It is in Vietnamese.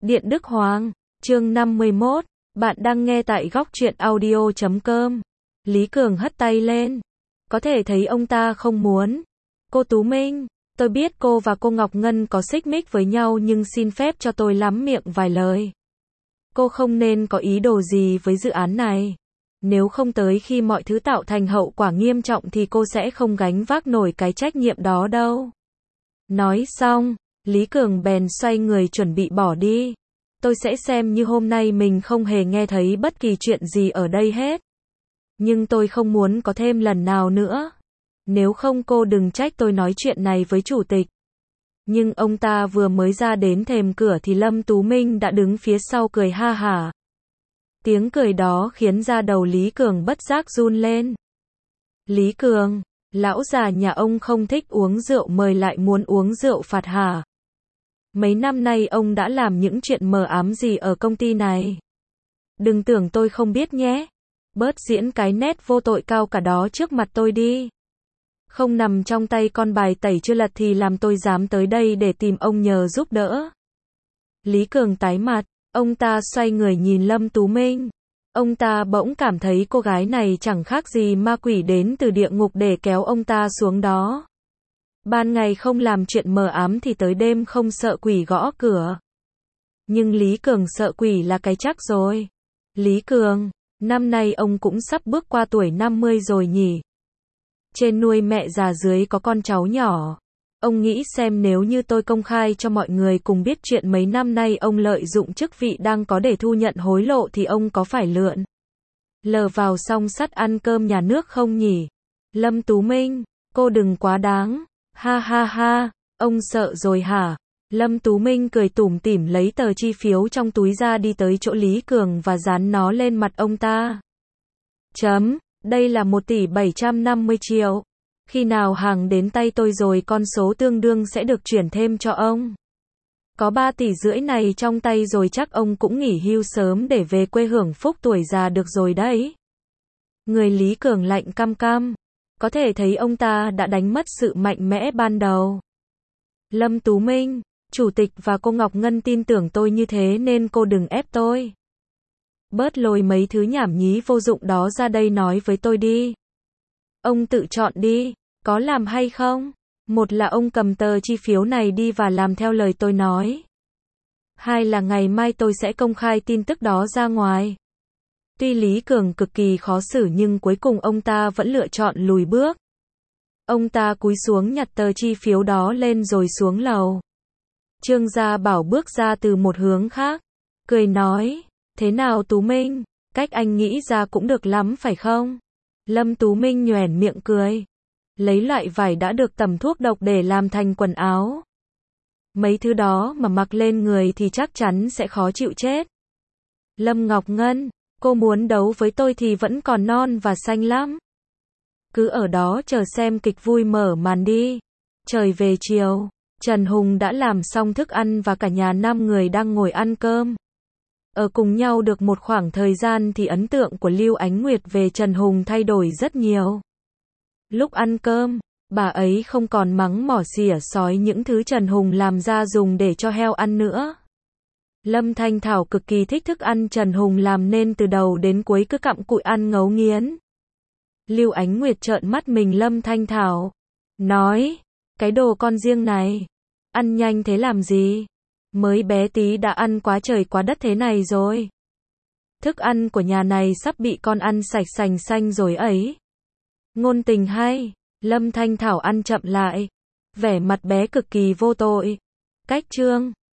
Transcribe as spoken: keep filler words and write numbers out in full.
Điện Đức Hoàng, chương năm mươi mốt, bạn đang nghe tại góc truyện audio chấm com. Lý Cường hất tay lên. Có thể thấy ông ta không muốn. Cô Tú Minh, tôi biết cô và cô Ngọc Ngân có xích mích với nhau nhưng xin phép cho tôi lắm miệng vài lời. Cô không nên có ý đồ gì với dự án này. Nếu không tới khi mọi thứ tạo thành hậu quả nghiêm trọng thì cô sẽ không gánh vác nổi cái trách nhiệm đó đâu. Nói xong, Lý Cường bèn xoay người chuẩn bị bỏ đi. Tôi sẽ xem như hôm nay mình không hề nghe thấy bất kỳ chuyện gì ở đây hết. Nhưng tôi không muốn có thêm lần nào nữa. Nếu không cô đừng trách tôi nói chuyện này với chủ tịch. Nhưng ông ta vừa mới ra đến thềm cửa thì Lâm Tú Minh đã đứng phía sau cười ha hả. Tiếng cười đó khiến da đầu Lý Cường bất giác run lên. Lý Cường, lão già nhà ông không thích uống rượu mời lại muốn uống rượu phạt hả? Mấy năm nay ông đã làm những chuyện mờ ám gì ở công ty này? Đừng tưởng tôi không biết nhé. Bớt diễn cái nét vô tội cao cả đó trước mặt tôi đi. Không nằm trong tay con bài tẩy chưa lật thì làm tôi dám tới đây để tìm ông nhờ giúp đỡ. Lý Cường tái mặt, ông ta xoay người nhìn Lâm Tú Minh. Ông ta bỗng cảm thấy cô gái này chẳng khác gì ma quỷ đến từ địa ngục để kéo ông ta xuống đó. Ban ngày không làm chuyện mờ ám thì tới đêm không sợ quỷ gõ cửa. Nhưng Lý Cường sợ quỷ là cái chắc rồi. Lý Cường, năm nay ông cũng sắp bước qua tuổi năm mươi rồi nhỉ? Trên nuôi mẹ già dưới có con cháu nhỏ. Ông nghĩ xem nếu như tôi công khai cho mọi người cùng biết chuyện mấy năm nay ông lợi dụng chức vị đang có để thu nhận hối lộ thì ông có phải lượn lờ vào song sắt ăn cơm nhà nước không nhỉ? Lâm Tú Minh, cô đừng quá đáng. Ha ha ha, ông sợ rồi hả? Lâm Tú Minh cười tủm tỉm lấy tờ chi phiếu trong túi ra đi tới chỗ Lý Cường và dán nó lên mặt ông ta. Chấm, đây là một tỷ bảy trăm năm mươi triệu. Khi nào hàng đến tay tôi rồi con số tương đương sẽ được chuyển thêm cho ông. Có ba tỷ rưỡi này trong tay rồi chắc ông cũng nghỉ hưu sớm để về quê hưởng phúc tuổi già được rồi đấy. Người Lý Cường lạnh căm căm. Có thể thấy ông ta đã đánh mất sự mạnh mẽ ban đầu. Lâm Tú Minh, chủ tịch và cô Ngọc Ngân tin tưởng tôi như thế nên cô đừng ép tôi. Bớt lôi mấy thứ nhảm nhí vô dụng đó ra đây nói với tôi đi. Ông tự chọn đi, có làm hay không? Một là ông cầm tờ chi phiếu này đi và làm theo lời tôi nói. Hai là ngày mai tôi sẽ công khai tin tức đó ra ngoài. Tuy Lý Cường cực kỳ khó xử nhưng cuối cùng ông ta vẫn lựa chọn lùi bước. Ông ta cúi xuống nhặt tờ chi phiếu đó lên rồi xuống lầu. Trương Gia Bảo bước ra từ một hướng khác, cười nói, thế nào Tú Minh, cách anh nghĩ ra cũng được lắm phải không? Lâm Tú Minh nhoẻn miệng cười. Lấy loại vải đã được tẩm thuốc độc để làm thành quần áo. Mấy thứ đó mà mặc lên người thì chắc chắn sẽ khó chịu chết. Lâm Ngọc Ngân, cô muốn đấu với tôi thì vẫn còn non và xanh lắm. Cứ ở đó chờ xem kịch vui mở màn đi. Trời về chiều, Trần Hùng đã làm xong thức ăn và cả nhà năm người đang ngồi ăn cơm. Ở cùng nhau được một khoảng thời gian thì ấn tượng của Lưu Ánh Nguyệt về Trần Hùng thay đổi rất nhiều. Lúc ăn cơm, bà ấy không còn mắng mỏ xỉa xói những thứ Trần Hùng làm ra dùng để cho heo ăn nữa. Lâm Thanh Thảo cực kỳ thích thức ăn Trần Hùng làm nên từ đầu đến cuối cứ cặm cụi ăn ngấu nghiến. Lưu Ánh Nguyệt trợn mắt mình Lâm Thanh Thảo, nói, cái đồ con riêng này, ăn nhanh thế làm gì? Mới bé tí đã ăn quá trời quá đất thế này rồi. Thức ăn của nhà này sắp bị con ăn sạch sành xanh rồi ấy. Ngôn tình hay, Lâm Thanh Thảo ăn chậm lại, vẻ mặt bé cực kỳ vô tội. Cách chương